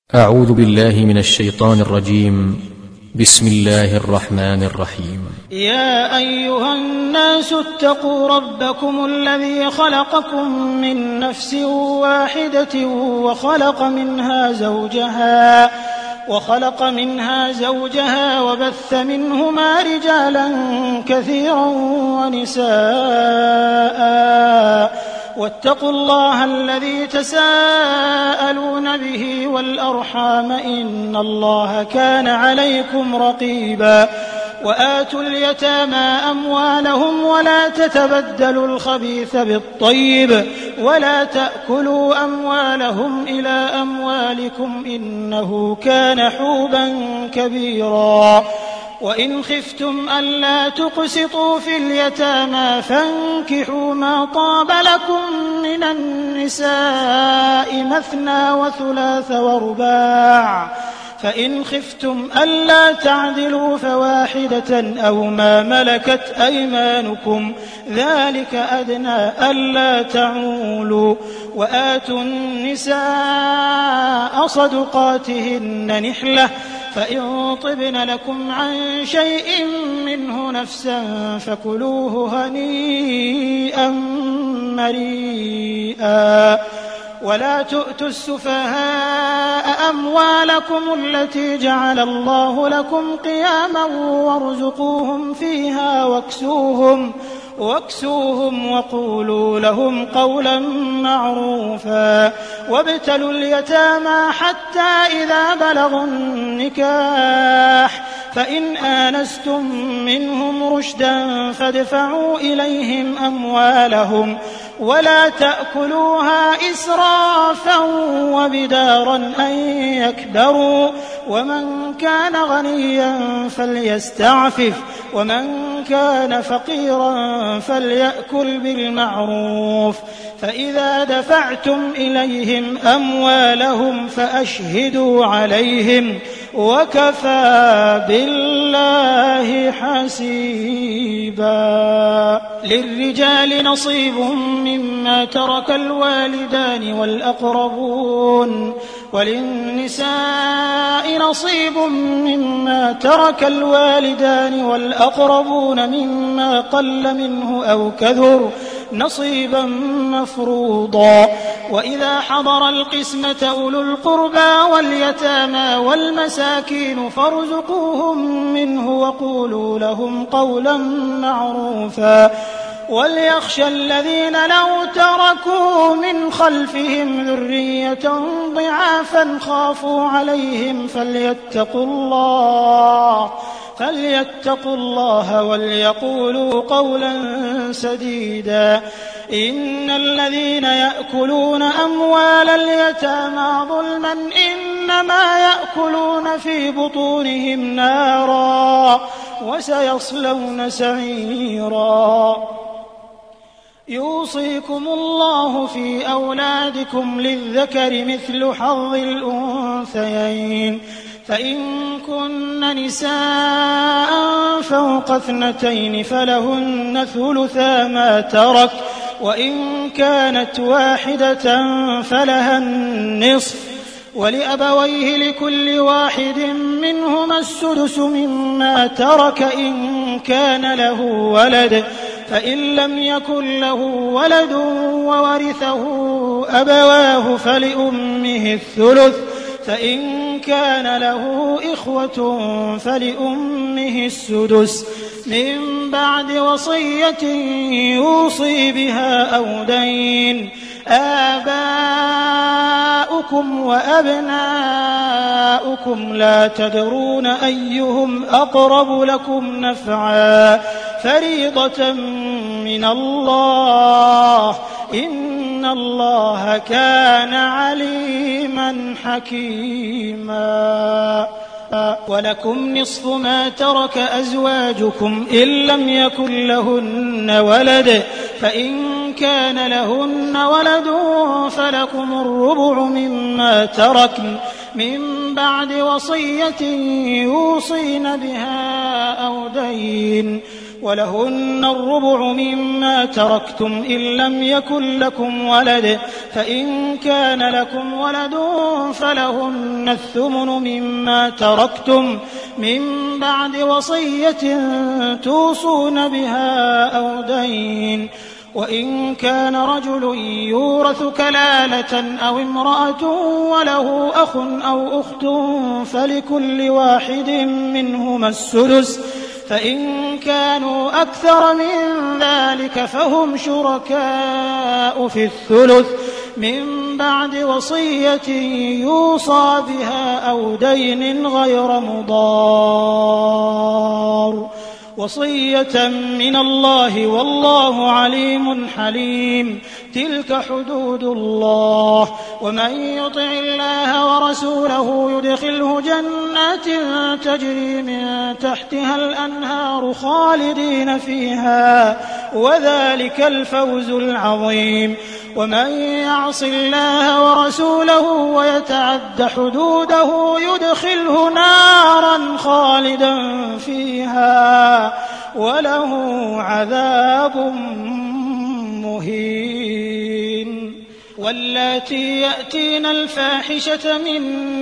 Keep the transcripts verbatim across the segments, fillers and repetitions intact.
أعوذ بالله من الشيطان الرجيم. بسم الله الرحمن الرحيم. يا أيها الناس اتقوا ربكم الذي خلقكم من نفس واحدة وخلق منها زوجها وخلق منها زوجها وبث منهما رجالا كثيرا ونساء واتقوا الله الذي تساءلون به والأرحام إن الله كان عليكم رقيبا وآتوا اليتامى أموالهم ولا تتبدلوا الخبيث بالطيب ولا تأكلوا أموالهم إلى أموالكم إنه كان حوبا كبيرا وإن خفتم ألا تقسطوا في اليتامى فانكحوا ما طاب لكم من النساء مثنى وثلاث ورباع فإن خفتم ألا تعدلوا فواحدة أو ما ملكت أيمانكم ذلك أدنى ألا تعولوا وآتوا النساء صدقاتهن نحلة فإن طبن لكم عن شيء منه نفسا فكلوه هنيئا مريئا ولا تؤتوا السفهاء أموالكم التي جعل الله لكم قياما وارزقوهم فيها واكسوهم واكسوهم وقولوا لهم قولا معروفا وابتلوا اليتامى حتى إذا بلغوا النكاح فإن آنستم منهم رشدا فادفعوا إليهم أموالهم ولا تأكلوها إسرافا وبدارا أن يكبروا ومن كان غنيا فليستعفف ومن كان فقيرا فليأكل بالمعروف فإذا دفعتم إليهم أموالهم فأشهدوا عليهم وكفى بالله حسيبا للرجال نصيب مما ترك الوالدان والأقربون وللنساء نصيب مما ترك الوالدان والأقربون مما قل منه أو كثر نصيبا مفروضا وإذا حضر القسمة أولو القربى واليتامى والمساكين فارزقوهم منه وقولوا لهم قولا معروفا وليخشى الذين لو تركوا من خلفهم ذرية ضعافا خافوا عليهم فليتقوا الله فليتقوا الله وليقولوا قولا سديدا إن الذين يأكلون أموال اليتامى ظلما إنما يأكلون في بطونهم نارا وسيصلون سعيرا يوصيكم الله في أولادكم للذكر مثل حظ الأنثيين فإن كن نساء فوق اثنتين فلهن ثلثا ما ترك وإن كانت واحدة فلها النصف ولأبويه لكل واحد منهما السدس مما ترك إن كان له ولد فإن لم يكن له ولد وورثه أبواه فلأمه الثلث فإن كان له إخوة فلأمه السدس من بعد وصية يوصي بها أو دين آباؤكم وأبناؤكم لا تدرون أيهم أقرب لكم نفعا فريضة من الله إن الله كان عليما حكيما ولكم نصف ما ترك أزواجكم إن لم يكن لهن ولد فإن كان لهن ولد فلكم الربع مما تركن من بعد وصية يوصين بها أو دين ولهن الربع مما تركتم إن لم يكن لكم ولد فإن كان لكم ولد فلهن الثمن مما تركتم من بعد وصية توصون بها أو دين وإن كان رجل يورث كلالة أو امرأة وله أخ أو أخت فلكل واحد منهما السدس فإن كانوا أكثر من ذلك فهم شركاء في الثلث من بعد وصية يوصى بها أو دين غير مضار وصية من الله والله عليم حليم. تلك حدود الله ومن يطع الله ورسوله يدخله جنات تجري من تحتها الأنهار خالدين فيها وذلك الفوز العظيم. ومن يعص الله ورسوله ويتعد حدوده يدخله نارا خالدا فيها وله عذاب مهين. واللاتي يأتين الفاحشة من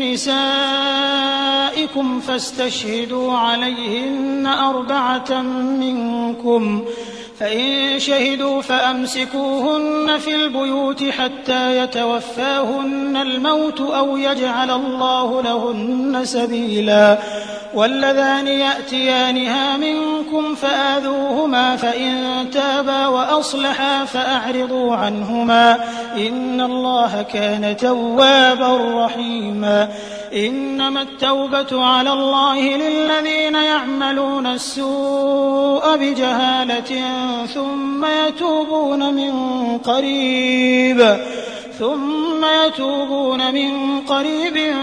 نسائكم فاستشهدوا عليهن أربعة منكم فإن شهدوا فأمسكوهن في البيوت حتى يتوفاهن الموت أو يجعل الله لهن سبيلا. واللذان يأتيانها منكم فآذوهما فإن تابا وأصلحا فأعرضوا عنهما إن الله كان توابا رحيما. إنما التوبة على الله للذين يعملون السوء بجهالة ثم يتوبون من قريب ثم يتوبون من قريب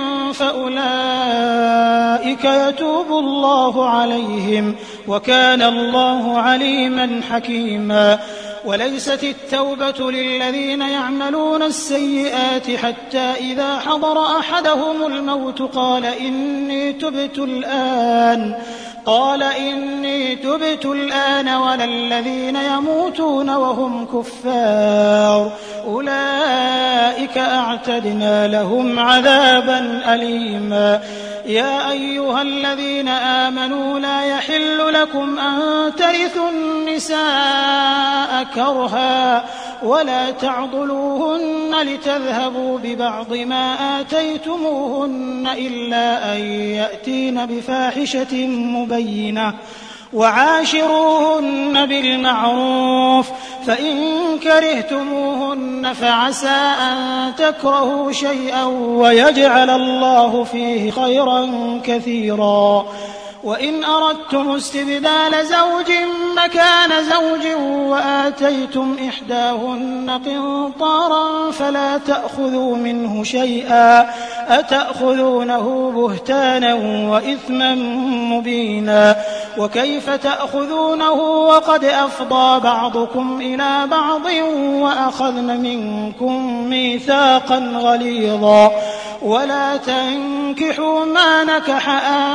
فأولئك يتوب الله عليهم وكان الله عليما حكيما. وليست التوبة للذين يعملون السيئات حتى إذا حضر أحدهم الموت قال إني تبت الآن قال إني تبت الآن ولا الذين يموتون وهم كفار أولئك أعتدنا لهم عذابا أليما. يا أيها الذين آمنوا لا يحل لكم أن ترثوا النساء كرها ولا تعضلوهن لتذهبوا ببعض ما آتيتموهن إلا أن يأتين بفاحشة مبينة وعاشروهن بالمعروف فإن كرهتموهن فعسى أن تكرهوا شيئا ويجعل الله فيه خيرا كثيرا. وإن أردتم استبدال زوج مكان زوج وآتيتم إحداهن قنطارا فلا تأخذوا منه شيئا أتأخذونه بهتانا وإثما مبينا. وكيف تأخذونه وقد أفضى بعضكم إلى بعض وأخذن منكم ميثاقا غليظا. ولا تنكحوا ما نكح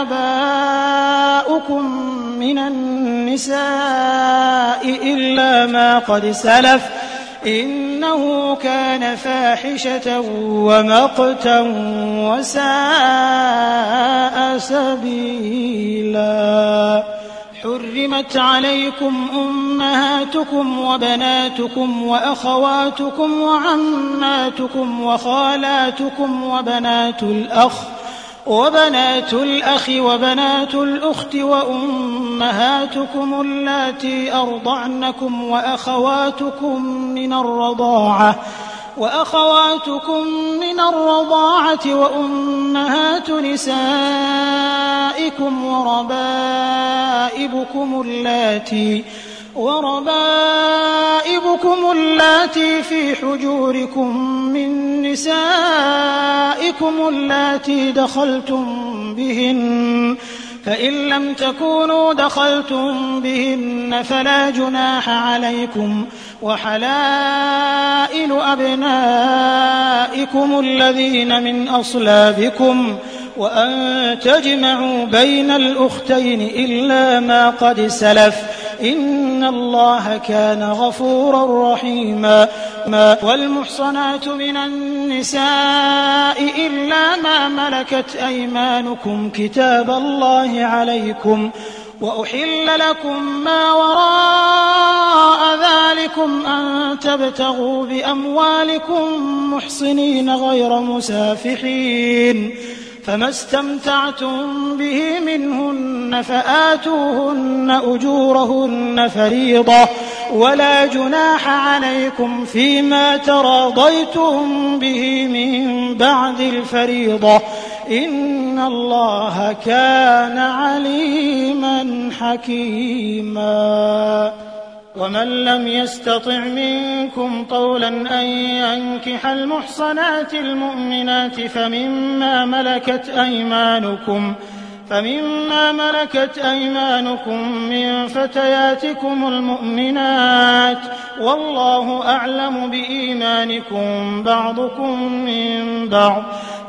آباؤكم من النساء إلا ما قد سلف إنه كان فاحشة ومقتا وساء سبيلا. حرمت عليكم أمهاتكم وبناتكم وأخواتكم وعماتكم وخالاتكم وبنات الأخ وبنات الأخ وبنات الأخت وأمهاتكم اللاتي أرضعنكم وأخواتكم من الرضاعة وأخواتكم من الرضاعة وأمهات نسائكم وربائبكم اللاتي وربائبكم اللاتي في حجوركم من نسائكم اللاتي دخلتم بهن فإن لم تكونوا دخلتم بهن فلا جناح عليكم وحلائل أبنائكم الذين من أصلابكم وأن تجمعوا بين الأختين إلا ما قد سلف إن الله كان غفورا رحيما. والمحصنات من النساء إلا ما ملكت أيمانكم كتاب الله عليكم، وأحل لكم ما وراء ذلكم أن تبتغوا بأموالكم محصنين غير مسافحين، فما استمتعتم به منهن فآتوهن أجورهن فريضة، ولا جناح عليكم فيما تراضيتم به من بعد الفريضة، إن الله كان عليما حكيما. ومن لم يستطع منكم طولا أن ينكح المحصنات المؤمنات فمما ملكت أيمانكم فمما ملكت أيمانكم من فتياتكم المؤمنات، والله أعلم بإيمانكم بعضكم من بعض،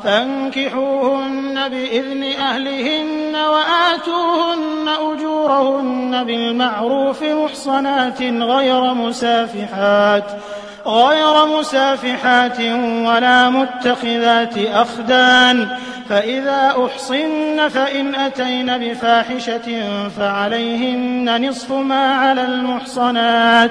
فانكحوهن بإذن أهلهن وآتوهن أجورهن بالمعروف محصنات غير مسافحات غير مسافحات ولا متخذات أخدان، فإذا أحصن فإن أتين بفاحشة فعليهن نصف ما على المحصنات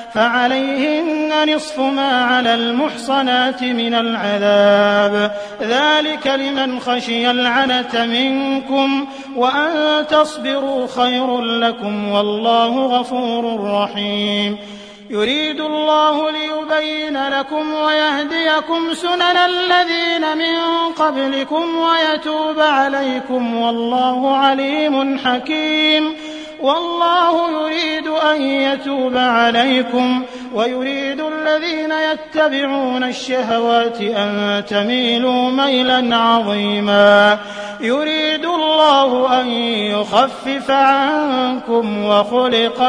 فعليهن نصف ما على المحصنات من العذاب، ذلك لمن خشي العنة منكم، وأن تصبروا خير لكم، والله غفور رحيم. يريد الله ليبين لكم ويهديكم سنن الذين من قبلكم ويتوب عليكم، والله عليم حكيم. والله يريد أن يتوب عليكم ويريد الذين يتبعون الشهوات أن تميلوا ميلا عظيما. يريد الله أن يخفف عنكم وخلق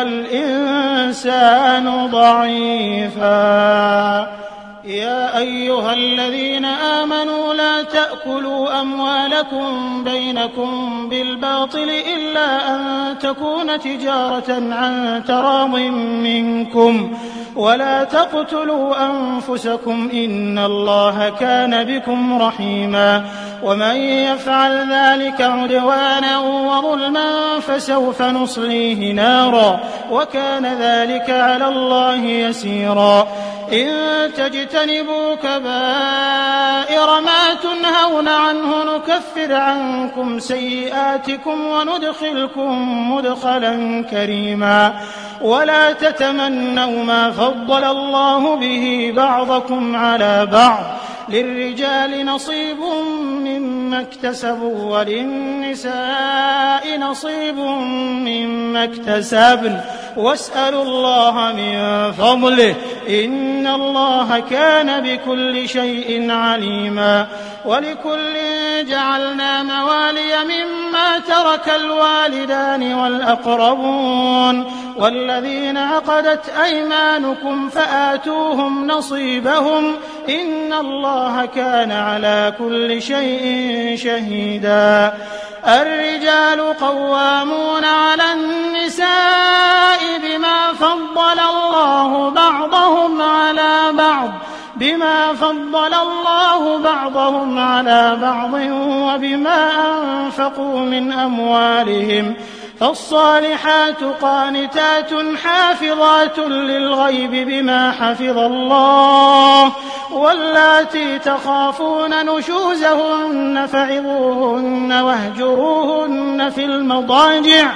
الإنسان ضعيفا. يا أيها الذين آمنوا لا تأكلوا أموالكم بينكم بالباطل إلا أن تكون تجارة عن تراض منكم، ولا تقتلوا أنفسكم إن الله كان بكم رحيما. ومن يفعل ذلك عدوانا وظلما فسوف نصليه نارا، وكان ذلك على الله يسيرا. إن تجتنبوا كبائر ما تنهون عنه نكفر عنكم سيئاتكم وندخلكم مدخلا كريما. ولا تتمنوا ما فضل الله به بعضكم على بعض، للرجال نصيب مما اكتسبوا وللنساء نصيب مما اكتسبن، واسألوا الله من فضله إن الله كان بكل شيء عليما. ولكل جعلنا موالي مما ترك الوالدان والأقربون والذين عقدت أيمانكم فآتوهم نصيبهم إن الله كان على كل شيء شهيدا. الرجال قوامون على النساء بما فضل الله بعضهم على بعض بما فضل الله بعضهم على بعض وبما أنفقوا من أموالهم، فالصالحات قانتات حافظات للغيب بما حفظ الله، واللاتي تخافون نشوزهن فعظوهن واهجروهن في المضاجع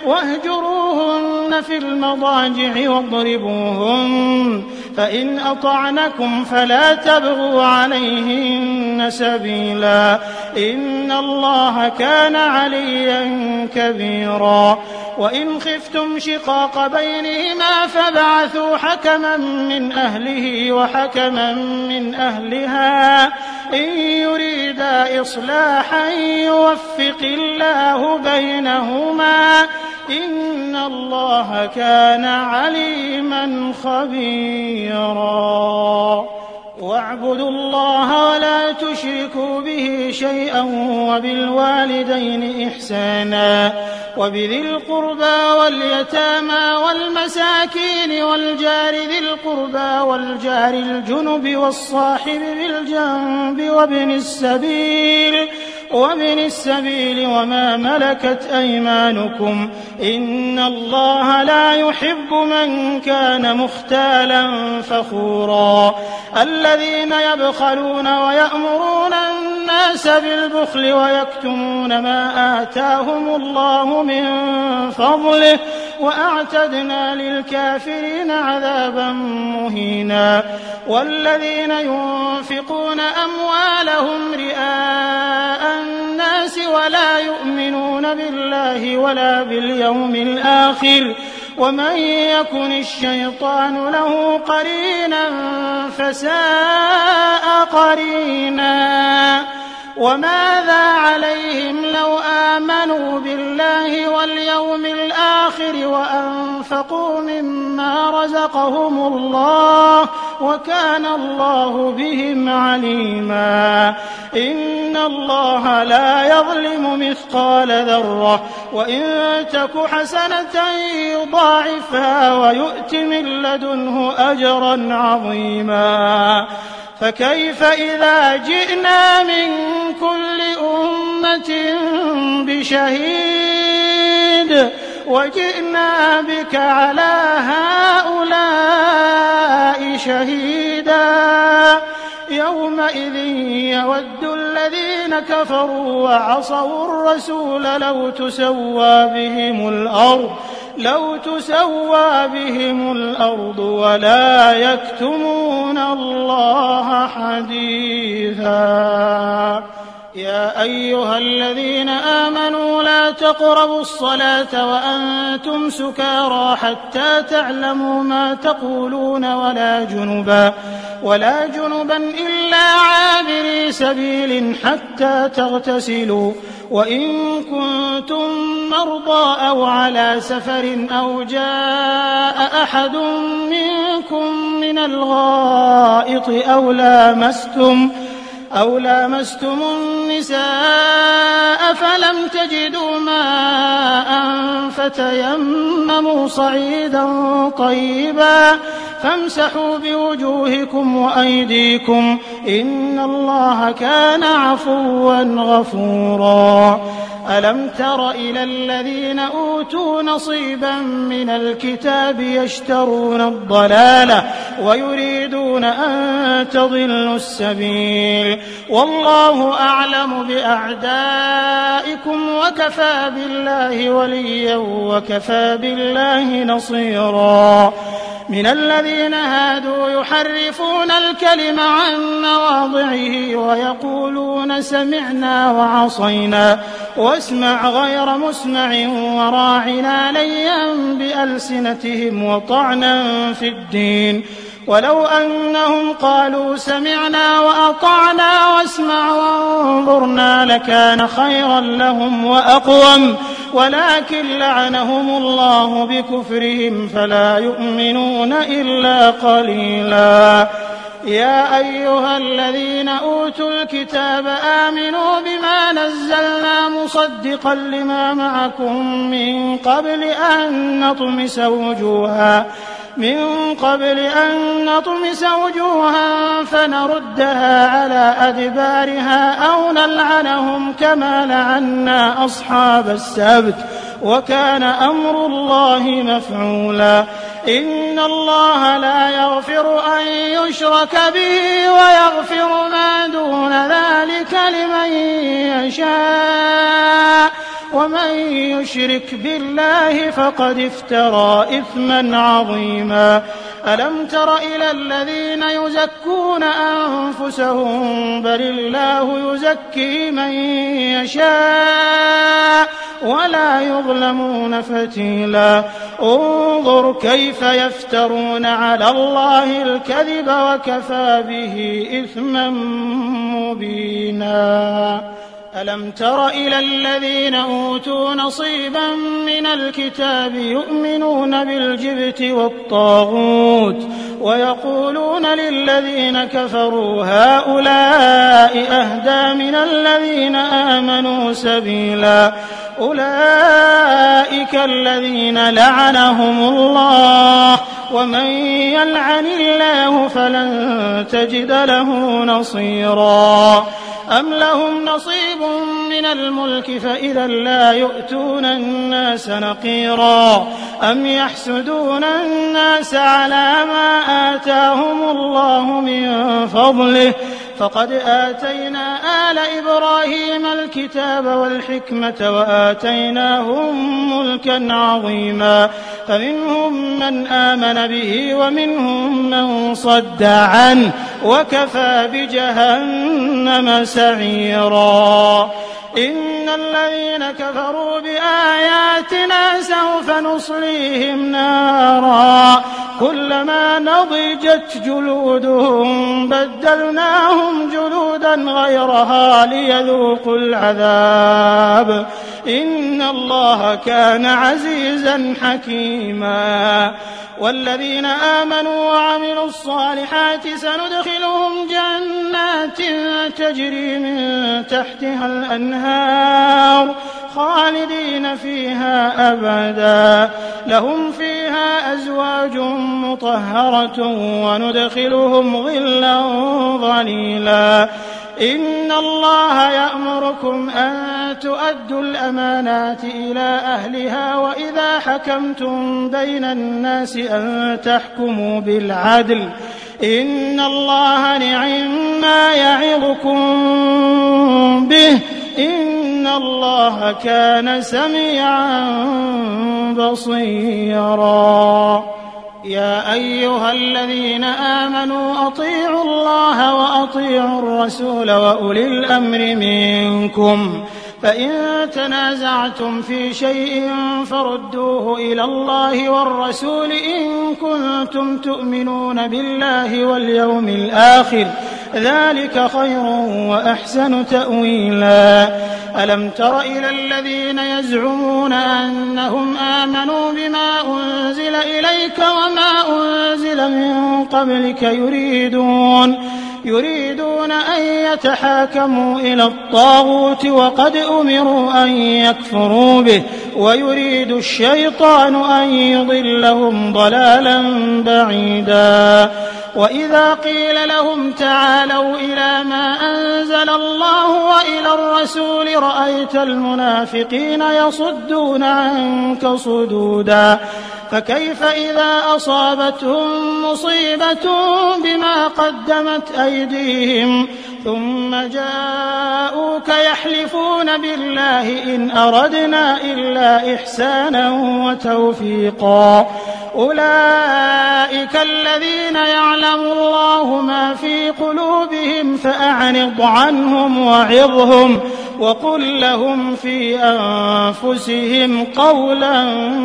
واهجروهن في المضاجع واضربوهن، فإن أطعنكم فلا تبغوا عليهن سبيلا إن الله كان عليا كبيرا. وإن خفتم شقاق بينهما فابعثوا حكما من أهله وحكما من أهلها إن يريدا إصلاحا يوفق الله بينهما إن الله كان عليما خبيرا. واعبدوا الله ولا تشركوا به شيئا وبالوالدين إحسانا وبذي القربى واليتامى والمساكين والجار ذي القربى والجار الجنب والصاحب بالجنب وابن السبيل وابن السبيل وما ملكت أيمانكم إن الله لا يحب من كان مختالا فخورا الذين يبخلون ويأمرون الناس بالبخل ويكتمون ما آتاهم الله من فضله وأعتدنا للكافرين عذابا مهينا والذين ينفقون أموالهم رئاء الناس ولا يؤمنون بالله ولا باليوم الآخر ومن يكن الشيطان له قرينا فساء قرينا وماذا عليهم لو آمنوا بالله واليوم الآخر وأنفقوا مما رزقهم الله وكان الله بهم عليما إن الله لا يظلم مثقال ذرة وإن تك حسنة يضاعفها ويؤت من لدنه أجرا عظيما فكيف إذا جئنا من كل أمة بشهيد وجئنا بك على هؤلاء شهيدا يومئذ يود الذين كفروا وعصوا الرسول لو تسوى بهم الأرض لو تسوى بهم الأرض ولا يكتمون الله حديثا يا أيها الذين آمنوا لا تقربوا الصلاة وأنتم سكارى حتى تعلموا ما تقولون ولا جنبا ولا جنبا إلا عابري سبيل حتى تغتسلوا وإن كنتم مرضى أو على سفر أو جاء أحد منكم من الغائط أو لامستم أو لامستم النساء فلم تجدوا ماء فتيمموا صعيدا طيبا فامسحوا بوجوهكم وأيديكم إن الله كان عفوا غفورا ألم تر إلى الذين أوتوا نصيبا من الكتاب يشترون الضلالة ويريدون أن تضلوا السبيل والله أعلم بأعدائكم وكفى بالله وليا وكفى بالله نصيرا من الذين هادوا يحرفون الكلم عن مواضعه ويقولون سمعنا وعصينا واسمع غير مسمع وراعنا ليا بألسنتهم وطعنا في الدين ولو أنهم قالوا سمعنا وأطعنا واسمع وانظرنا لكان خيرا لهم وأقوم ولكن لعنهم الله بكفرهم فلا يؤمنون إلا قليلا يا أيها الذين أوتوا الكتاب آمنوا بما نزلنا مصدقا لما معكم من قبل أن نطمس وجوها من قبل أن نطمس وجوها فنردها على أدبارها أو نلعنهم كما لعنا أصحاب السبت وكان أمر الله مفعولا إن الله لا يغفر أن يشرك به ويغفر ما دون ذلك لمن يشاء ومن يشرك بالله فقد افترى إثما عظيما ألم تر إلى الذين يزكون أنفسهم بل الله يزكي من يشاء ولا يظلمون فتيلا انظر كيف يفترون على الله الكذب وكفى به إثما مبينا ألم تر إلى الذين أوتوا نصيبا من الكتاب يؤمنون بالجبت والطاغوت ويقولون للذين كفروا هؤلاء أهدى من الذين آمنوا سبيلا أولئك الذين لعنهم الله ومن يلعن الله فلن تجد له نصيرا أم لهم نصيب من الملك فإذا لا يؤتون الناس نقيرا أم يحسدون الناس على ما آتاهم الله من فضله فقد آتينا آل إبراهيم الكتاب والحكمة وآتيناهم ملكا عظيما فمنهم من آمن به ومنهم من صد عنه وكفى بجهنم سعيرا إن الذين كفروا بآياتنا سوف نصليهم نارا كلما نضجت جلودهم بدلناهم جلودا غيرها ليذوقوا العذاب إن الله كان عزيزا حكيما والذين آمنوا وعملوا الصالحات سندخلهم جنات تجري من تحتها الأنهار خالدين فيها أبدا لهم فيها أزواج مطهرة وندخلهم ظلا ظليلا إن الله يأمركم أن تؤدوا الأمانات إلى أهلها وإذا حكمتم بين الناس أن تحكموا بالعدل إن الله نعم ما يعظكم به إن الله كان سميعا بصيرا يا أيها الذين آمنوا أطيعوا الله وأطيعوا الرسول وأولي الأمر منكم فإن تنازعتم في شيء فردوه إلى الله والرسول إن كنتم تؤمنون بالله واليوم الآخر ذلك خير وأحسن تأويلا ألم تر إلى الذين يزعمون أنهم آمنوا بما أنزل إليك وما أنزل من قبلك يريدون يريدون أن يتحاكموا إلى الطاغوت وقد أمروا أن يكفروا به ويريد الشيطان أن يضلهم ضلالا بعيدا وإذا قيل لهم تعالوا إلى ما أنزل الله وإلى الرسول رأيت المنافقين يصدون عنك صدودا فكيف إذا أصابتهم مصيبة بما قدمت أيديهم ثم جاءوك يحلفون بالله إن أردنا إلا إحسانا وتوفيقا أولئك الذين يعلم الله ما في قلوبهم فأعرض عنهم وعظهم وقل لهم في أنفسهم قولا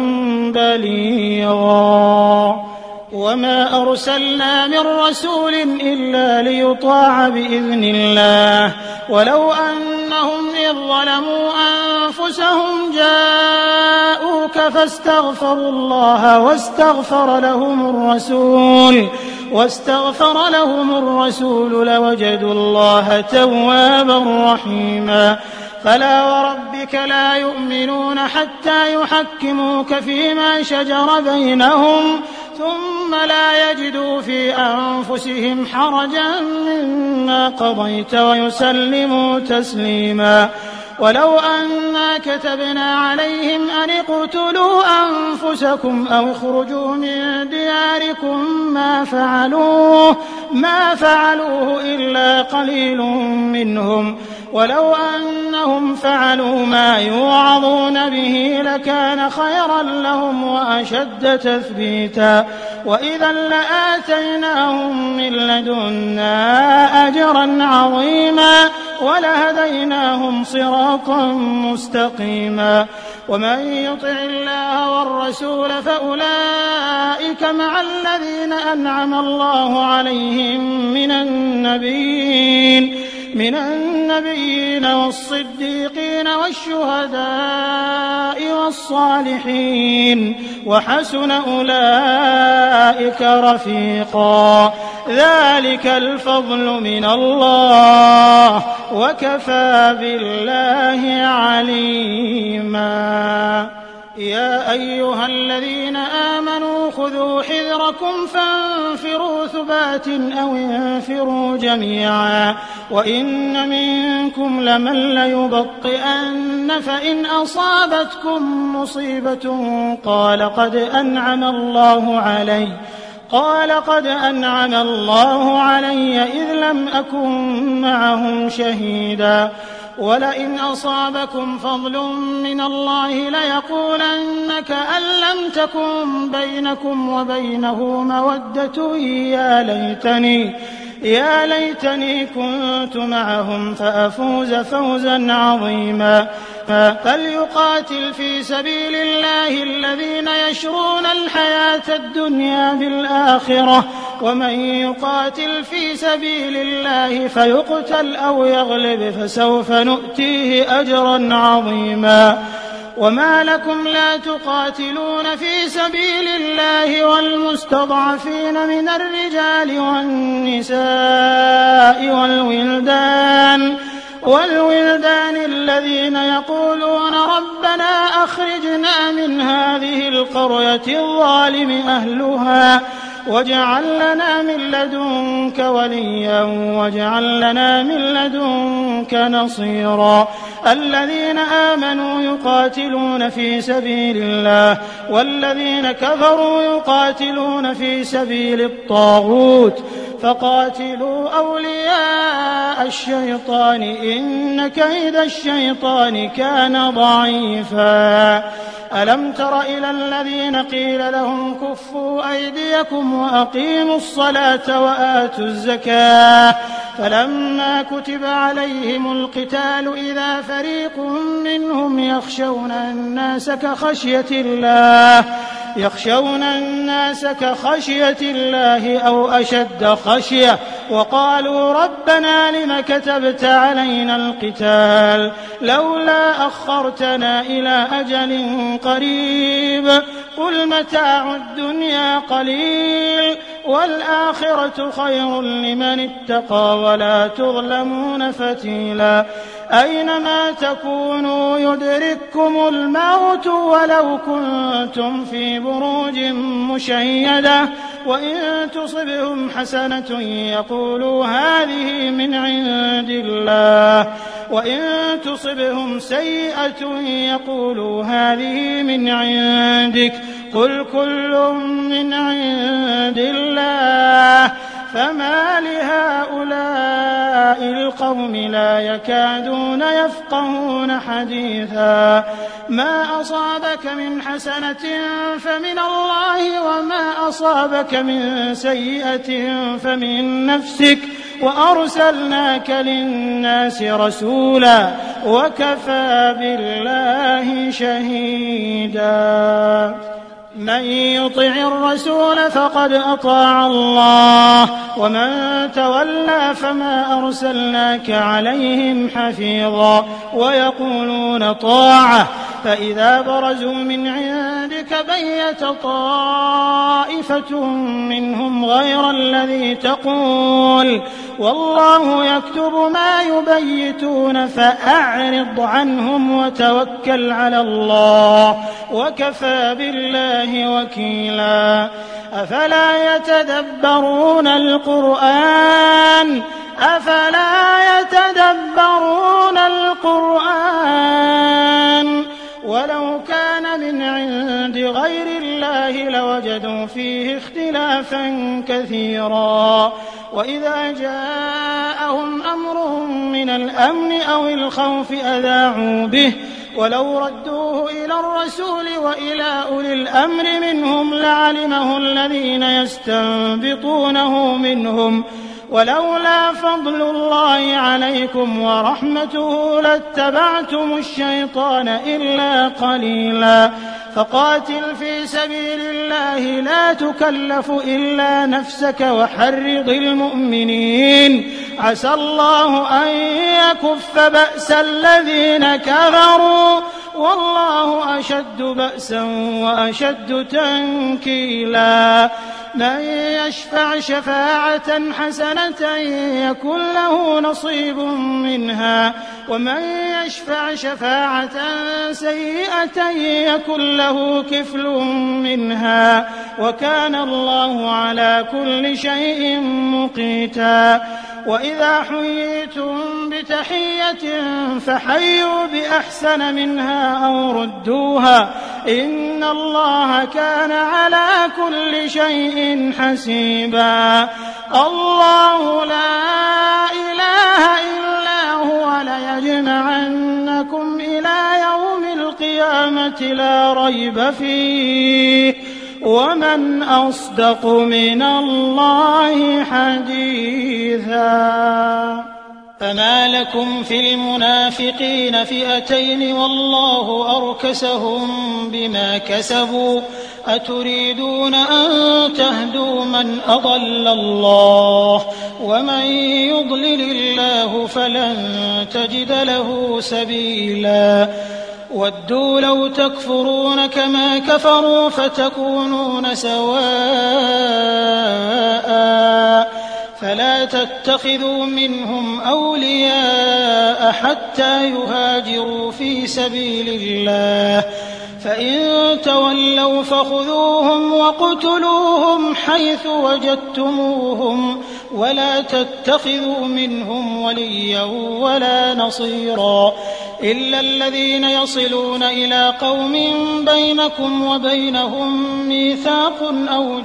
بليغا وما أرسلنا من رسول إلا ليطاع بإذن الله ولو أنهم إذ ظلموا أنفسهم جاءوك فاستغفروا الله واستغفر لهم الرسول واستغفر لهم الرسول لوجدوا الله توابا رحيما فلا وربك لا يؤمنون حتى يحكموك فيما شجر بينهم ثم لا يجدوا في أنفسهم حرجا مما قضيت ويسلموا تسليما ولو أنا كتبنا عليهم أن اقتلوا أنفسكم أو اخرجوا من دياركم ما فعلوه ما فعلوه إلا قليل منهم ولو أنهم فعلوا ما يوعظون به لكان خيرا لهم وأشد تثبيتا وإذا لآتيناهم من لدنا أجرا عظيما ولهديناهم صراطا مستقيما ومن يطع الله والرسول فأولئك مع الذين أنعم الله عليهم من النبيين من النبيين والصديقين والشهداء والصالحين وحسن أولئك رفيقا ذلك الفضل من الله وكفى بالله عليما يا أيها الذين آمنوا خذوا حذركم فانفروا ثبات أو انفروا جميعا وإن منكم لمن ليبطئن فإن أصابتكم مصيبة قال قد أنعم الله علي قال قد أنعم الله علي إذ لم أكن معهم شهيدا ولئن أصابكم فضل من الله ليقولن كأن لم تكن بينكم وبينه مودة يا ليتني يا ليتني كنت معهم فأفوز فوزا عظيما فليقاتل في سبيل الله الذين يشرون الحياة الدنيا بالآخرة ومن يقاتل في سبيل الله فيقتل أو يغلب فسوف نؤتيه أجرا عظيما وما لكم لا تقاتلون في سبيل الله والمستضعفين من الرجال والنساء والولدان والولدان الذين يقولون ربنا أخرجنا من هذه القرية الظالم أهلها واجعل لنا من لدنك وليا واجعل لنا من لدنك نصيرا الذين آمنوا يقاتلون في سبيل الله والذين كفروا يقاتلون في سبيل الطاغوت فقاتلوا أولياء الشيطان إن كيد الشيطان كان ضعيفا ألم تر إلى الذين قيل لهم كفوا أيديكم وأقيموا الصلاة وآتوا الزكاة فلما كتب عليهم القتال إذا فريق منهم يخشون الناس كخشية الله يخشون الناس كخشية الله أو أشد خشية وقالوا ربنا لم كتبت علينا القتال لولا أخرتنا إلى أجل قريب قل متاع الدنيا قليل والآخرة خير لمن اتقى ولا تظلمون فتيلا أينما تكونوا يدرككم الموت ولو كنتم في بروج مشيدة وإن تصبهم حسنة يقولوا هذه من عند الله وإن تصبهم سيئة يقولوا هذه من عندك قل كل من عند الله فما لهؤلاء القوم لا يكادون يفقهون حديثا ما أصابك من حسنة فمن الله وما أصابك من سيئة فمن نفسك وأرسلناك للناس رسولا وكفى بالله شهيدا من يطع الرسول فقد أطاع الله ومن تولى فما أرسلناك عليهم حفيظا ويقولون طاعة فإذا برزوا من عندك بيت طائفة منهم غير الذي تقول والله يكتب ما يبيتون فأعرض عنهم وتوكل على الله وكفى بالله وكيلا أفلا يتدبرون القرآن أفلا يتدبرون القرآن ولو كان من عند غير الله لوجدوا فيه اختلافا كثيرا وإذا جاءهم أمر من الأمن أو الخوف أذاعوا به ولو ردوه إلى الرسول وإلى أولي الأمر منهم لعلمه الذين يستنبطونه منهم ولولا فضل الله عليكم ورحمته لاتبعتم الشيطان إلا قليلا فقاتل في سبيل الله لا تكلف إلا نفسك وحرض المؤمنين عسى الله أن يكف بأس الذين كفروا والله أشد بأسا وأشد تنكيلا من يشفع شفاعة حسنة يكن له نصيب منها ومن يشفع شفاعة سيئة يكن له كفل منها وكان الله على كل شيء مقيتا وإذا حييتم بتحية فحيوا بأحسن منها أو ردوها إن الله كان على كل شيء حسيبا الله لا إله إلا هو ليجمعنكم إلى يوم القيامة لا ريب فيه ومن أصدق من الله حديثا فما لكم في المنافقين فئتين والله أركسهم بما كسبوا أتريدون أن تهدوا من أضل الله ومن يضلل الله فلن تجد له سبيلا ودوا لو تكفرون كما كفروا فتكونون سواء فلا تتخذوا منهم أولياء حتى يهاجروا في سبيل الله فإن تولوا فخذوهم وقتلوهم حيث وجدتموهم ولا تتخذوا منهم وليا ولا نصيرا إلا الذين يصلون إلى قوم بينكم وبينهم ميثاق أو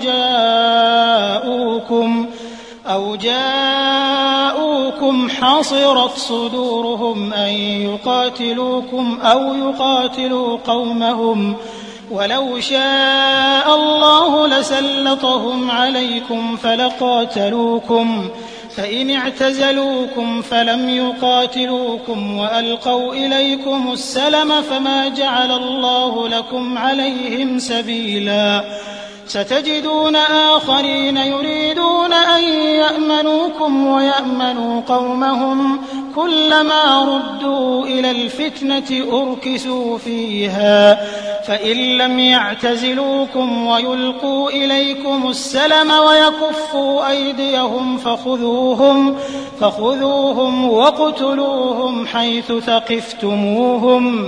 جاءوكم أو جاءوكم حصرت صدورهم أن يقاتلوكم أو يقاتلوا قومهم ولو شاء الله لسلطهم عليكم فلقاتلوكم فإن اعتزلوكم فلم يقاتلوكم وألقوا إليكم السلم فما جعل الله لكم عليهم سبيلا ستجدون آخرين يريدون أن يأمنوكم ويأمنوا قومهم كلما ردوا إلى الفتنة أركسوا فيها فإن لم يعتزلوكم ويلقوا إليكم السلم ويكفوا أيديهم فخذوهم فخذوهم وقتلوهم حيث ثقفتموهم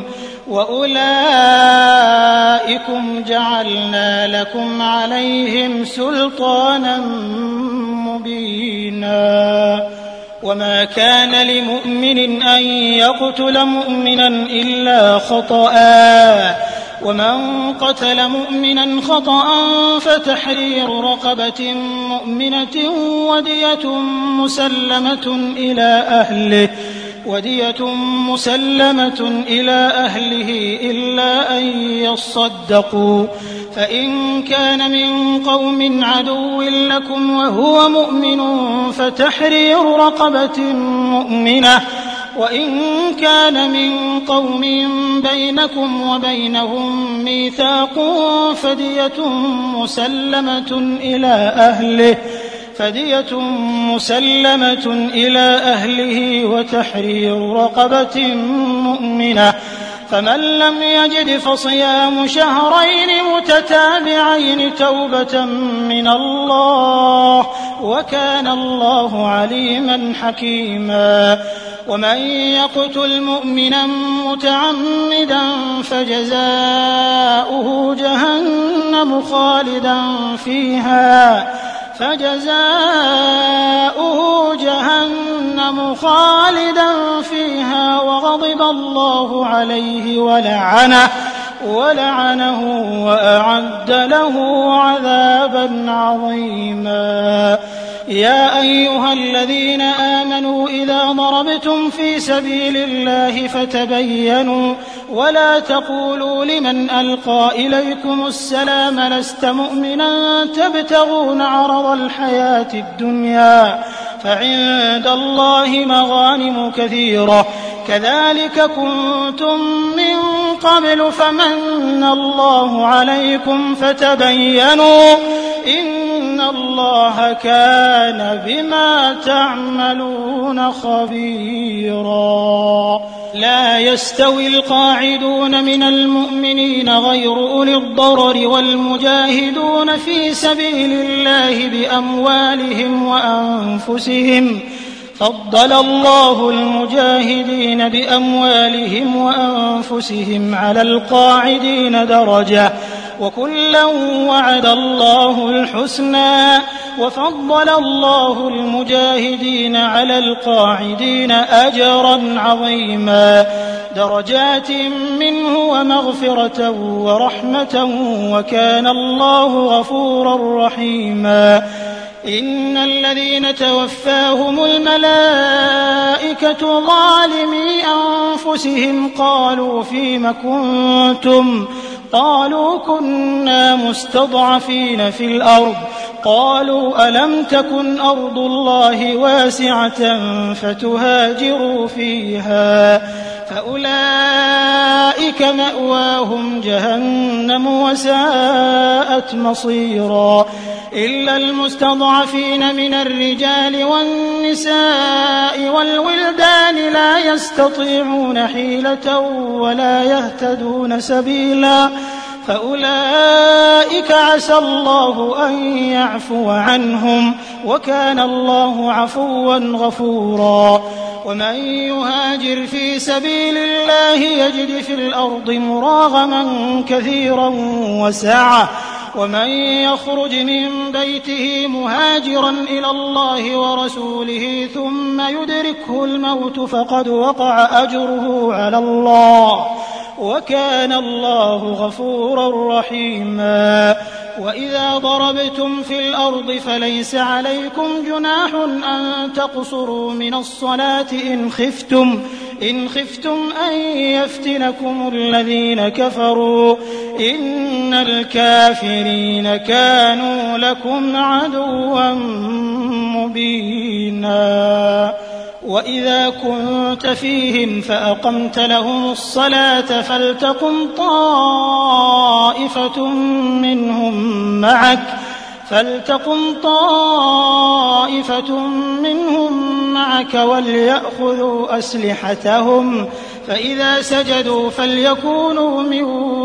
وأولئكم جعلنا لكم عليهم سلطانا مبينا وما كان لمؤمن أن يقتل مؤمنا إلا خطأ ومن قتل مؤمنا خطأ فتحرير رقبة مؤمنة ودية مسلمة إلى أهله ودية مسلمة إلى أهله إلا أن يصدقوا فإن كان من قوم عدو لكم وهو مؤمن فتحرير رقبة مؤمنة وإن كان من قوم بينكم وبينهم ميثاق فدية مسلمة إلى أهله فدية مسلمة إلى أهله وتحرير رقبة مؤمنة فمن لم يجد فصيام شهرين متتابعين توبة من الله وكان الله عليما حكيما ومن يقتل مؤمنا متعمدا فجزاؤه جهنم خالدا فيها فجزاؤه جهنم خالدا فيها وغضب الله عليه ولعنه ولعنه وأعد له عذابا عظيما يا أيها الذين آمنوا إذا ضربتم في سبيل الله فتبينوا ولا تقولوا لمن ألقى إليكم السلام لست مؤمنا تبتغون عرض الحياة الدنيا فعند الله مغانم كثيرة كذلك كنتم من قبل فمن الله عليكم فتبينوا إن الله كان بما تعملون خبيرا. لا يستوي القاعدون من المؤمنين غير أولي الضرر والمجاهدون في سبيل الله بأموالهم وأنفسهم فضل الله المجاهدين بأموالهم وأنفسهم على القاعدين درجة وكلا وعد الله الحسنى وفضل الله المجاهدين على القاعدين أجرا عظيما درجات منه ومغفرة ورحمة وكان الله غفورا رحيما. إن الذين توفاهم الملائكة ظالمي أنفسهم قالوا فيم كنتم قالوا كنا مستضعفين في الأرض قالوا ألم تكن أرض الله واسعة فتهاجروا فيها فأولئك مأواهم جهنم وساءت مصيرا. إلا المستضعفين من الرجال والنساء والولدان لا يستطيعون حيلة ولا يهتدون سبيلا فأولئك عسى الله أن يعفو عنهم وكان الله عفوا غفورا. ومن يهاجر في سبيل الله يجد في الأرض مراغما كثيرا وسعة ومن يخرج من بيته مهاجرا إلى الله ورسوله ثم يدركه الموت فقد وقع أجره على الله وكان الله غفورا رحيما. وإذا ضربتم في الأرض فليس عليكم جناح أن تقصروا من الصلاة إن خفتم إن خفتم أن يفتنكم الذين كفروا إن الكافرين كانوا لكم عدوا مبينا. وإذا كنت فيهم فأقمت لهم الصلاة فلتقم طائفة منهم معك فلتقم طائفة منهم معك وليأخذوا أسلحتهم فإذا سجدوا فليكونوا من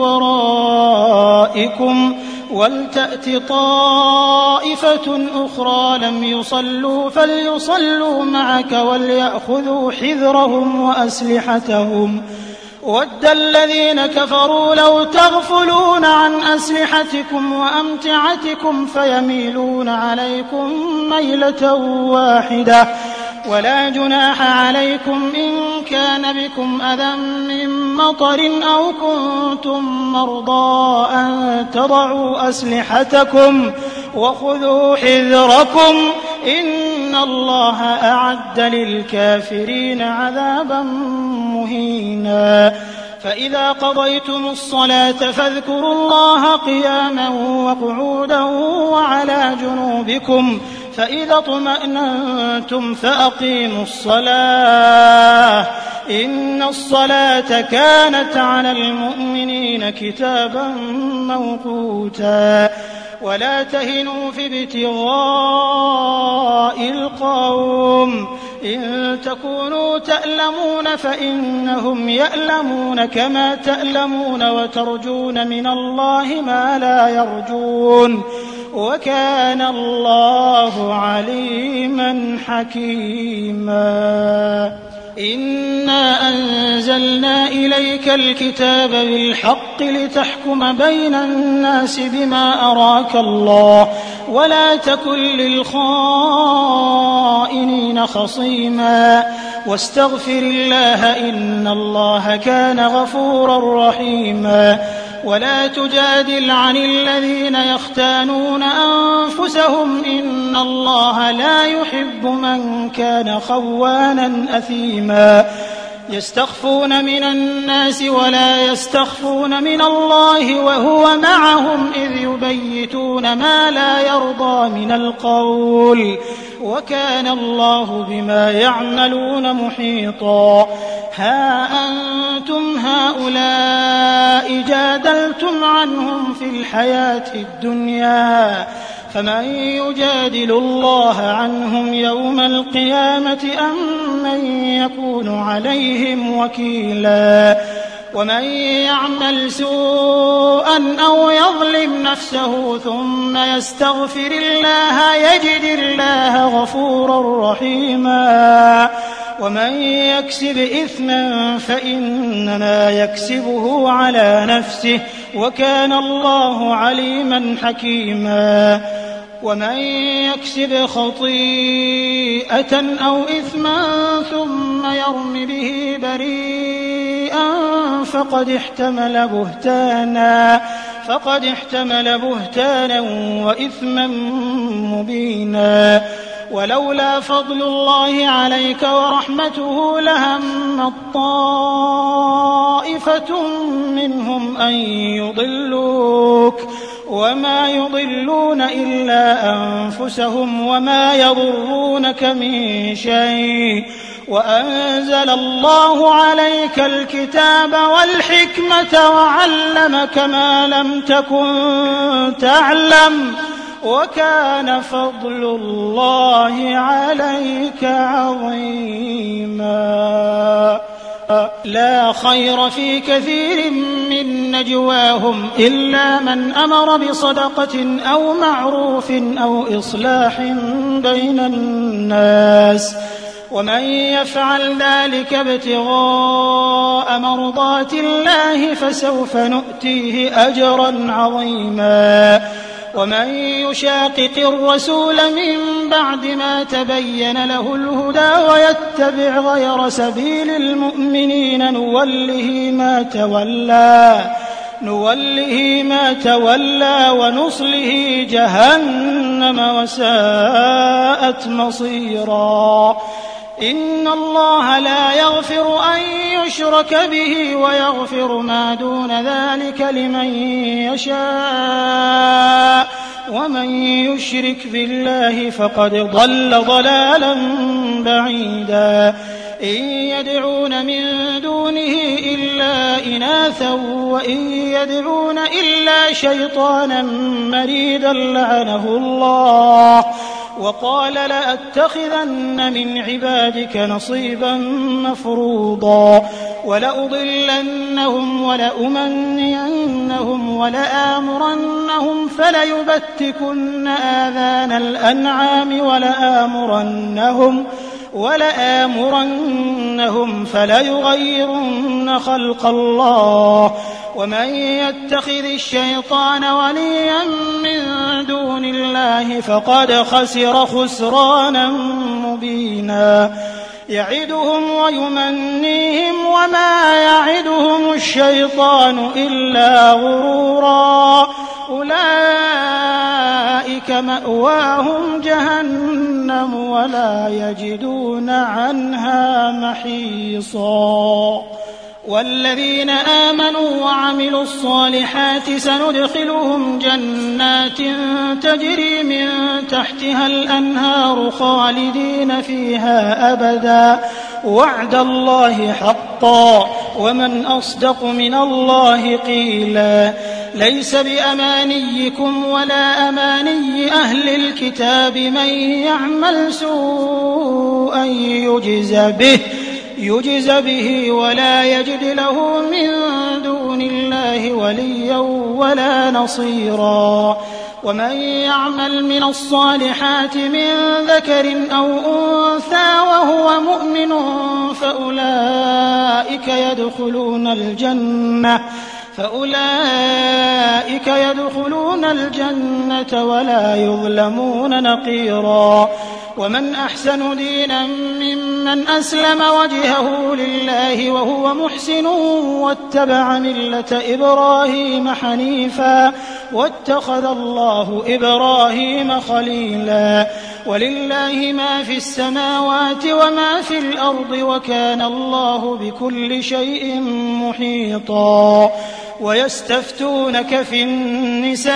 ورائكم ولتأت طائفة أخرى لم يصلوا فليصلوا معك وليأخذوا حذرهم وأسلحتهم ود الذين كفروا لو تغفلون عن أسلحتكم وأمتعتكم فيميلون عليكم ميلة واحدة ولا جناح عليكم إن كان بكم أذى من مطر أو كنتم مرضى أن تضعوا أسلحتكم وخذوا حذركم إن الله أعد للكافرين عذابا مهينا. فإذا قضيتم الصلاة فاذكروا الله قياما وقعودا وعلى جنوبكم فإذا اطمأننتم فأقيموا الصلاة إن الصلاة كانت على المؤمنين كتابا موقوتا. ولا تهنوا في ابتغاء القوم إن تكونوا تألمون فإنهم يألمون كما تألمون وترجون من الله ما لا يرجون وكان الله عليما حكيما. إنا أنزلنا إليك الكتاب بالحق لتحكم بين الناس بما أراك الله ولا تكن للخائنين خصيما واستغفر الله إن الله كان غفورا رحيما. ولا تجادل عن الذين يختانون أنفسهم إن الله لا يحب من كان خوانا أثيما. يستخفون من الناس ولا يستخفون من الله وهو معهم إذ يبيتون ما لا يرضى من القول وكان الله بما يعملون محيطا. ها أنتم هؤلاء جادلتم عنهم في الحياة الدنيا فمن يجادل الله عنهم يوم القيامة أم من يكون عليهم وكيلا. ومن يعمل سوءا أو يظلم نفسه ثم يستغفر الله يجد الله غفورا رحيما. ومن يكسب إثما فإنما يكسبه على نفسه وكان الله عليما حكيما. ومن يكسب خطيئة أو إثما ثم يرم به بريئا فقد احتمل بهتانا فقد احتمل بهتانا وإثما مبينا. ولولا فضل الله عليك ورحمته لهم طائفة منهم أن يضلوك وما يضلون إلا أنفسهم وما يضرونك من شيء وأنزل الله عليك الكتاب والحكمة وعلمك ما لم تكن تعلم وكان فضل الله عليك عظيما. لا خير في كثير من نجواهم إلا من أمر بصدقة أو معروف أو إصلاح بين الناس ومن يفعل ذلك ابتغاء مرضات الله فسوف نؤتيه أجرا عظيما. ومن يشاقق الرسول من بعد ما تبين له الهدى ويتبع غير سبيل المؤمنين نوله ما تولى نوله ما تولى ونصله جهنم وساءت مصيرا. إن الله لا يغفر أن يشرك به ويغفر ما دون ذلك لمن يشاء ومن يشرك بالله فقد ضل ضلالا بعيدا. إن يدعون من دونه إلا إناثا وإن يدعون إلا شيطانا مريدا لعنه الله وقال لأتخذن من عبادك نصيبا مفروضا ولأضلنهم ولأمنينهم ولآمرنهم فليبتكن آذان الأنعام ولآمرنهم ولآمرنهم فليغيرن خلق الله ومن يتخذ الشيطان وليا من دون الله فقد خسر خسرانا مبينا. يعدهم ويمنيهم وما يعدهم الشيطان إلا غرورا. أولئك مأواهم جهنم ولا يجدون عنها محيصا. والذين آمنوا وعملوا الصالحات سندخلهم جنات تجري من تحتها الأنهار خالدين فيها أبدا وعد الله حقا ومن أصدق من الله قيلا. ليس بأمانيكم ولا أماني أهل الكتاب من يعمل سوءا يجز به يجز به ولا يجد له من دون الله وليا ولا نصيرا. ومن يعمل من الصالحات من ذكر أو أنثى وهو مؤمن فأولئك يدخلون الجنة فأولئك يدخلون الجنة ولا يظلمون نقيرا. ومن أحسن دينا ممن أسلم وجهه لله وهو محسن واتبع ملة إبراهيم حنيفا واتخذ الله إبراهيم خليلا. ولله ما في السماوات وما في الأرض وكان الله بكل شيء محيطا ويستفتونك في النساء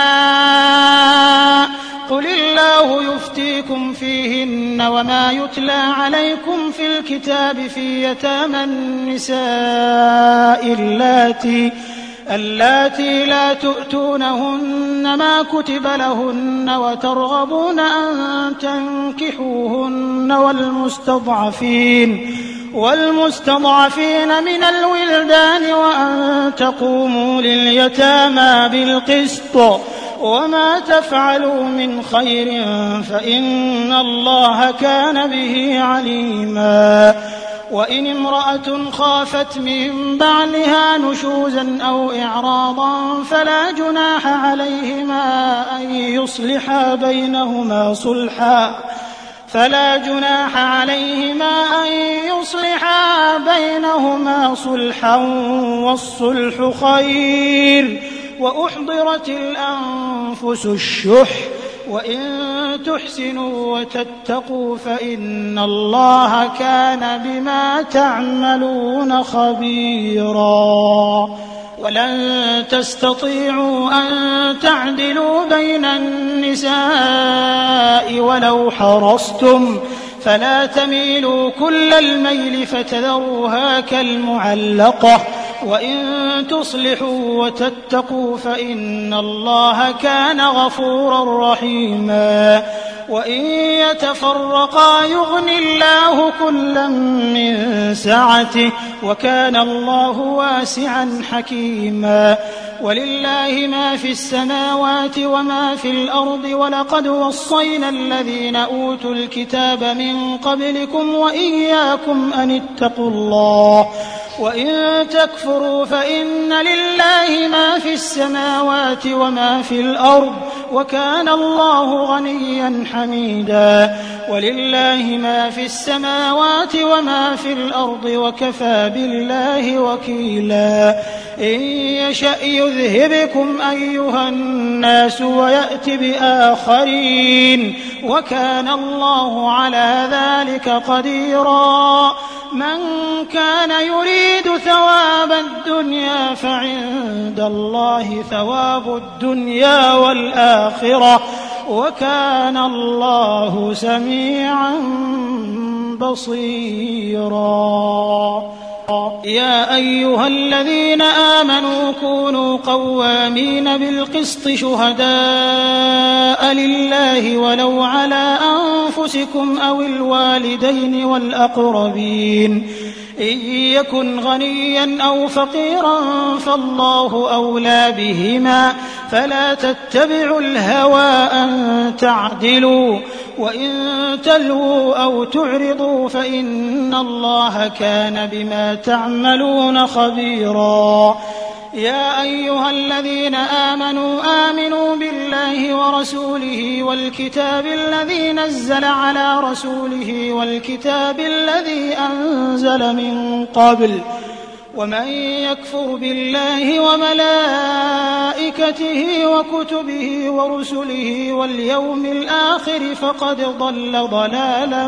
قل الله يفتيكم فيهن وما يتلى عليكم في الكتاب في يتامى النساء اللاتي اللاتي لا تؤتونهن ما كتب لهن وترغبون أن تنكحوهن والمستضعفين والمستضعفين من الولدان وأن تقوموا لليتامى بالقسط وما تفعلوا من خير فإن الله كان به عليما وإن امرأة خافت من بعلها نشوزا أو إعراضا فلا جناح عليهما أن يصلحا بينهما صلحا فلا جناح عليهما أن يصلحا بينهما صلحا والصلح خير وأحضرت الأنفس الشح وإن تحسنوا وتتقوا فإن الله كان بما تعملون خبيرا ولن تستطيعوا أن تعدلوا بين النساء ولو حرصتم فلا تميلوا كل الميل فتذروها كالمعلقة وإن تصلحوا وتتقوا فإن الله كان غفورا رحيما وإن يتفرقا يغن الله كلا من سعته وكان الله واسعا حكيما ولله ما في السماوات وما في الأرض ولقد وصينا الذين أوتوا الكتاب من قبلكم وإياكم أن اتقوا الله وإن تكفروا فإن لله ما في السماوات وما في الأرض وكان الله غنيا حميدا ولله ما في السماوات وما في الأرض وكفى بالله وكيلا إن يشأ يذهبكم أيها الناس ويأت بآخرين وكان الله على ذلك قديرا من كان يريد ثواب الدنيا فعند الله ثواب الدنيا والآخرة وكان الله سميعا بصيرا يا أيها الذين آمنوا كونوا قوامين بالقسط شهداء لله ولو على أنفسكم أو الوالدين والأقربين إن يكن غنيا أو فقيرا فالله أولى بهما فلا تتبعوا الهوى أن تعدلوا وإن تلووا أو تعرضوا فإن الله كان بما تعملون خبيرا يا أيها الذين آمنوا آمنوا بالله ورسوله والكتاب الذي نزل على رسوله والكتاب الذي أنزل من قبل ومن يكفر بالله وملائكته وكتبه ورسله واليوم الآخر فقد ضل ضلالا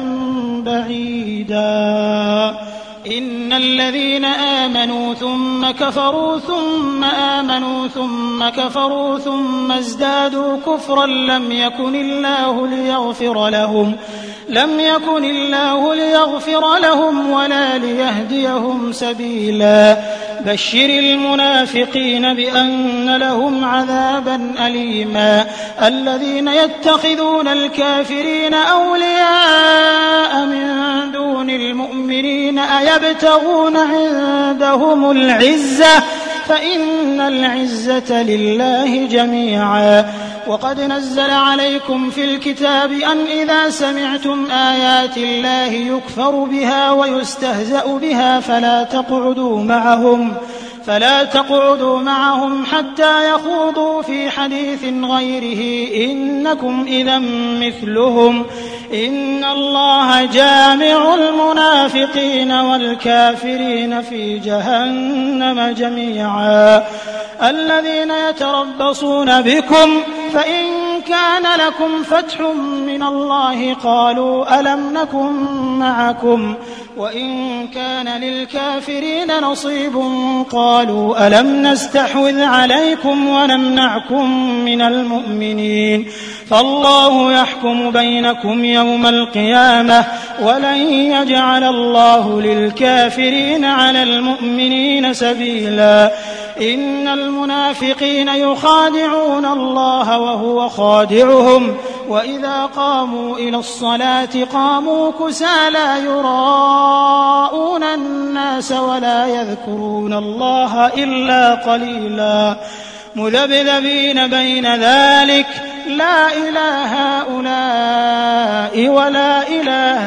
بعيدا إن الذين آمنوا ثم كفروا ثم آمنوا ثم كفروا ثم ازدادوا كفرا لم يكن الله ليغفر لهم لم يكن الله ليغفر لهم ولا ليهديهم سبيلا بشر المنافقين بأن لهم عذابا أليما الذين يتخذون الكافرين أولياء من دون المؤمنين أيبتغون عندهم العزة فإن العزة لله جميعا وقد نزل عليكم في الكتاب أن إذا سمعتم آيات الله يكفر بها ويستهزأ بها فلا تقعدوا معهم فلا تقعدوا معهم حتى يخوضوا في حديث غيره إنكم إذا مثلهم إن الله جامع المنافقين والكافرين في جهنم جميعا الذين يتربصون بكم فإن كان لكم فتح من الله قالوا ألم نكن معكم وإن كان للكافرين نصيب قالوا ألم نستحوذ عليكم ونمنعكم من المؤمنين فالله يحكم بينكم يوم القيامة ولن يجعل الله للكافرين على المؤمنين سبيلا إن المنافقين يخادعون الله وهو خادعهم وإذا قاموا إلى الصلاة قاموا كسالى يراءون الناس ولا يذكرون الله إلا قليلا مذبذبين بين ذلك لا إله هؤلاء ولا إله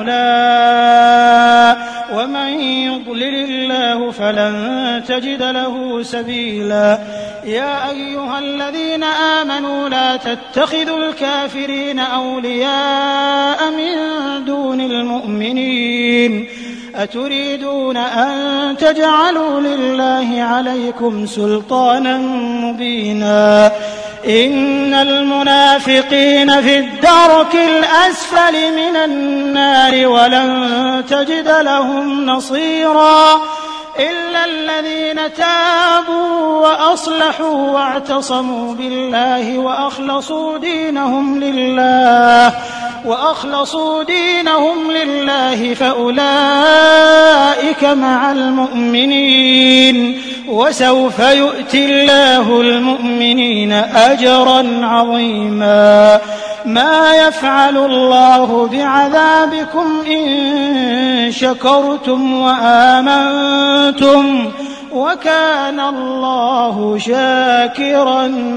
هؤلاء ومن يضلل الله فلن تجد له سبيلا يا أيها الذين آمنوا لا تتخذوا الكافرين أولياء من دون المؤمنين أتريدون أن تجعلوا لله عليكم سلطانا مبينا إن المنافقين في الدرك الأسفل من النار ولن تجد لهم نصيرا إلا الذين تابوا وأصلحوا واعتصموا بالله وأخلصوا دينهم لله وأخلصوا دينهم لله فأولئك مع المؤمنين وسوف يؤتي الله المؤمنين أجرا عظيما ما يفعل الله بعذابكم إن شكرتم وآمنتم وكان الله شاكرا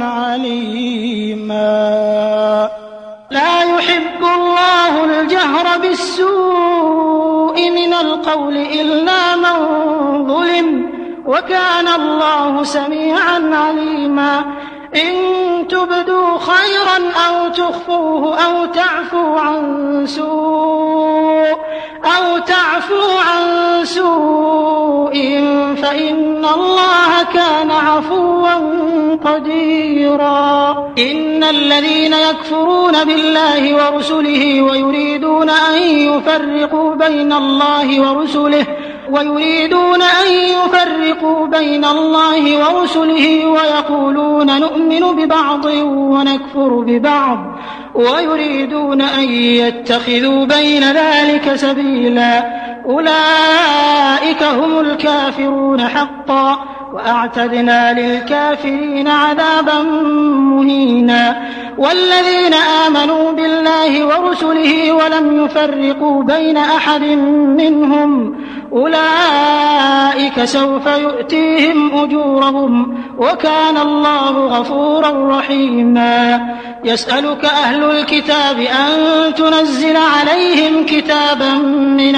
عليما لا يحب الله الجهر بالسوء من القول إلا من ظلم وكان الله سميعا عليما إن تبدوا خيرا أو تخفوه أو تعفو عن سوء أو تعفو عن سوء فإن الله كان عفوا قديرا إن الذين يكفرون بالله ورسله ويريدون أن يفرقوا بين الله ورسله ويريدون أن يفرقوا بين الله ورسله ويقولون نؤمن ببعض ونكفر ببعض ويريدون أن يتخذوا بين ذلك سبيلا أولئك هم الكافرون حقا وأعتدنا للكافرين عذابا مهينا والذين آمنوا بالله ورسله ولم يفرقوا بين أحد منهم أولئك سوف يؤتيهم أجورهم وكان الله غفورا رحيما يسألك أهل الكتاب أن تنزل عليهم كتابا من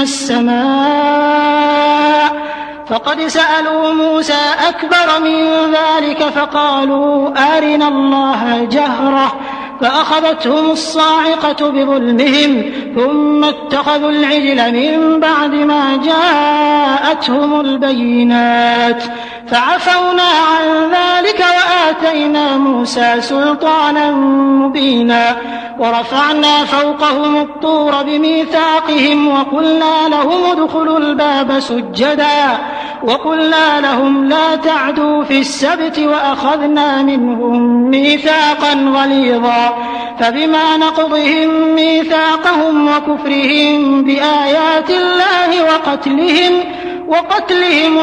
السماء فقد سألوا موسى أكبر من ذلك فقالوا أرنا الله جهرة فأخذتهم الصاعقة بظلمهم ثم اتخذوا العجل من بعد ما جاءتهم البينات فعفونا عن ذلك وآتينا موسى سلطانا مبينا ورفعنا فوقهم الطور بميثاقهم وقلنا لهم ادخلوا الباب سجدا وقلنا لهم لا تعدوا في السبت وأخذنا منهم ميثاقا غليظا فبما نقضهم ميثاقهم وكفرهم بآيات الله وقتلهم وقتلهم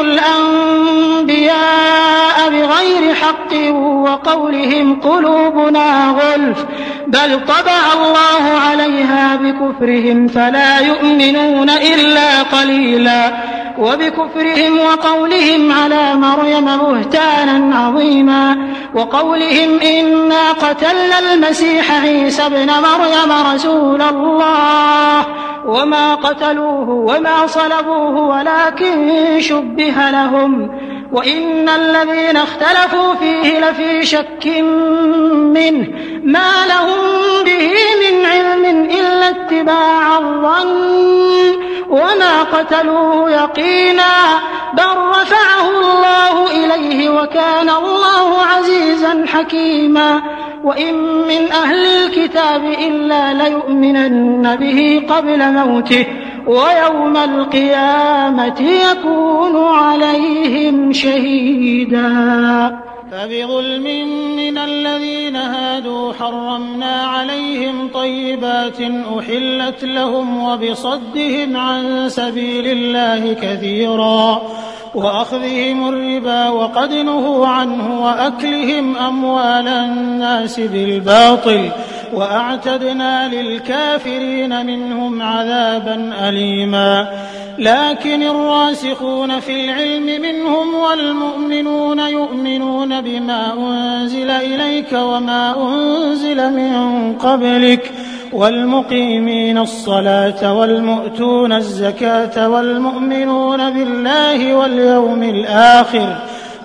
الأنبياء بغير حق وقولهم قلوبنا غلف بل طبع الله عليها بكفرهم فلا يؤمنون إلا قليلا وبكفرهم وقولهم على مريم بهتانا عظيما وقولهم إنا قتلنا المسيح عيسى ابن مريم رسول الله وما قتلوه وما صلبوه ولكن شبه لهم وإن الذين اختلفوا فيه لفي شك منه ما لهم به من علم إلا اتباع الظن وما قتلوه يقينا بل رفعه الله إليه وكان الله عزيزا حكيما وإن من أهل الكتاب إلا ليؤمنن به قبل موته ويوم القيامة يكون عليهم شهيدا. فبظلم من الذين هادوا حرمنا عليهم طيبات أحلت لهم وبصدهم عن سبيل الله كثيرا وأخذهم الربا وقد نهوا عنه وأكلهم أموال الناس بالباطل وأعتدنا للكافرين منهم عذابا أليما. لكن الراسخون في العلم منهم والمؤمنون يؤمنون بما أنزل إليك وما أنزل من قبلك والمقيمين الصلاة والمؤتون الزكاة والمؤمنون بالله واليوم الآخر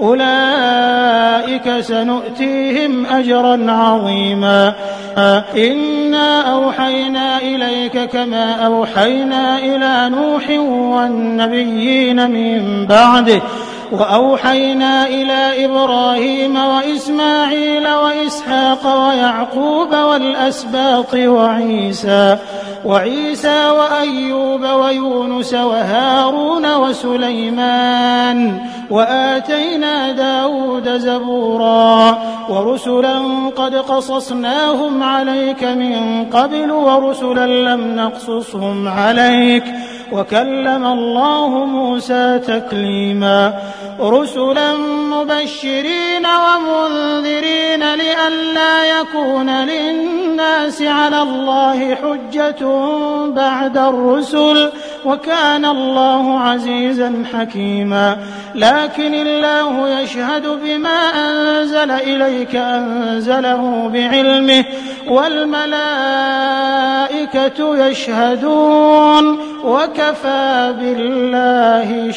أولئك سنؤتيهم أجرا عظيما. إنا أوحينا إليك كما أوحينا إلى نوح والنبيين من بعده وأوحينا إلى إبراهيم وإسماعيل وإسحاق ويعقوب والأسباط وعيسى وعيسى وأيوب ويونس وهارون وسليمان وآتينا داود زبورا ورسلا قد قصصناهم عليك من قبل ورسلا لم نقصصهم عليك وكلم الله موسى تكليما. رسلا مبشرين ومنذرين لئلا يكون للناس على الله حجة بعد الرسل وكان الله عزيزا حكيما. لكن الله يشهد بما أنزل إليك أنزله بعلمه والملائكة يشهدون وكفى بالله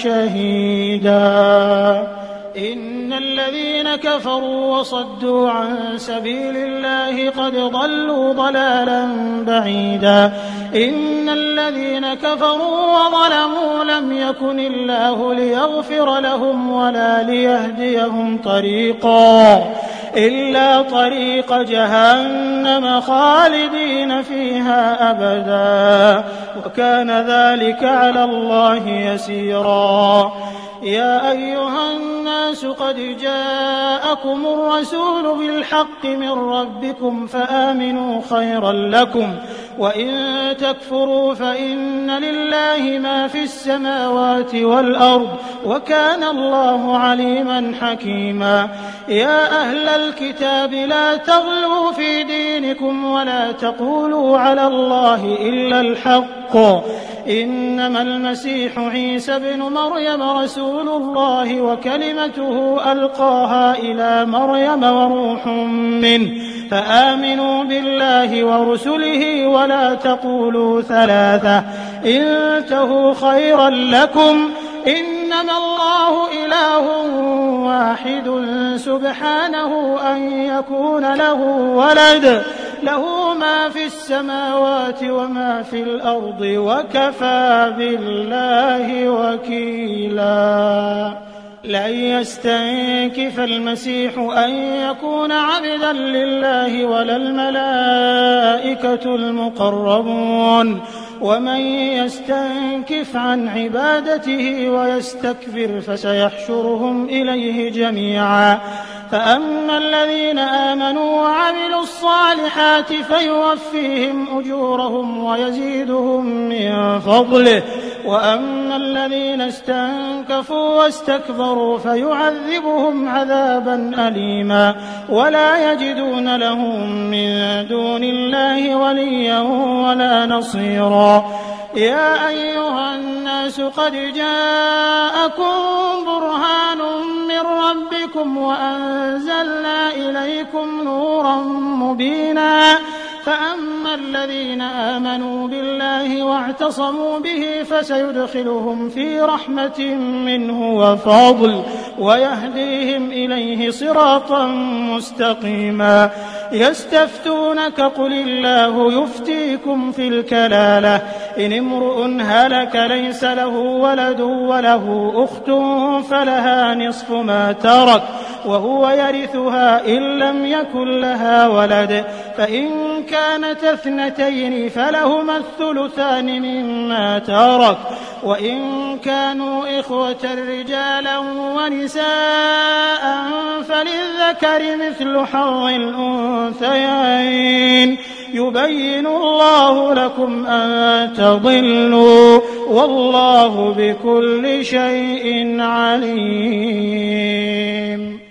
شهيدا. إن الذين كفروا وصدوا عن سبيل الله قد ضلوا ضلالا بعيدا. إن الذين كفروا وظلموا لم يكن الله ليغفر لهم ولا ليهديهم طريقا إلا طريق جهنم خالدين فيها أبدا وكان ذلك على الله يسيرا. يا أيها الناس قد جاءكم الرسول بالحق من ربكم فآمنوا خيرا لكم وإن تكفروا فإن لله ما في السماوات والأرض وكان الله عليما حكيما. يا أهل الكتاب لا تغلوا في دينكم ولا تقولوا على الله إلا الحق إنما المسيح عيسى بن مريم رسول الله وكلمته ألقاها إلى مريم وروح منه فآمنوا بالله ورسله ولا تقولوا ثلاثة انتهوا خيرا لكم إنما الله إله واحد سبحانه أن يكون له ولد له ما في السماوات وما في الأرض وكفى بالله وكيلا. لن يستنكف المسيح أن يكون عبدا لله ولا الملائكة المقربون ومن يستنكف عن عبادته ويستكبر فسيحشرهم إليه جميعا. فأما الذين آمنوا وعملوا الصالحات فيوفيهم أجورهم ويزيدهم من فضله وأما الذين استنكفوا واستكبروا فيعذبهم عذابا أليما ولا يجدون لهم من دون الله وليا ولا نصيرا. يا أيها الناس قد جاءكم برهان من ربكم وأنزلنا إليكم نورا مبينا فأما الذين آمنوا بالله واعتصموا به فسيدخلهم في رحمة منه وفضل ويهديهم إليه صراطا مستقيما. يستفتونك قل الله يفتيكم في الكلالة إن امرؤ هلك ليس له ولد وله أخت فلها نصف ما ترك وهو يرثها إن لم يكن لها ولد فإن كانت اثنتين فلهما الثلثان مما ترك وإن كانوا إخوة رجالا ونساء فللذكر مثل حظ الأنثيين يبين الله لكم أن تضلوا والله بكل شيء عليم.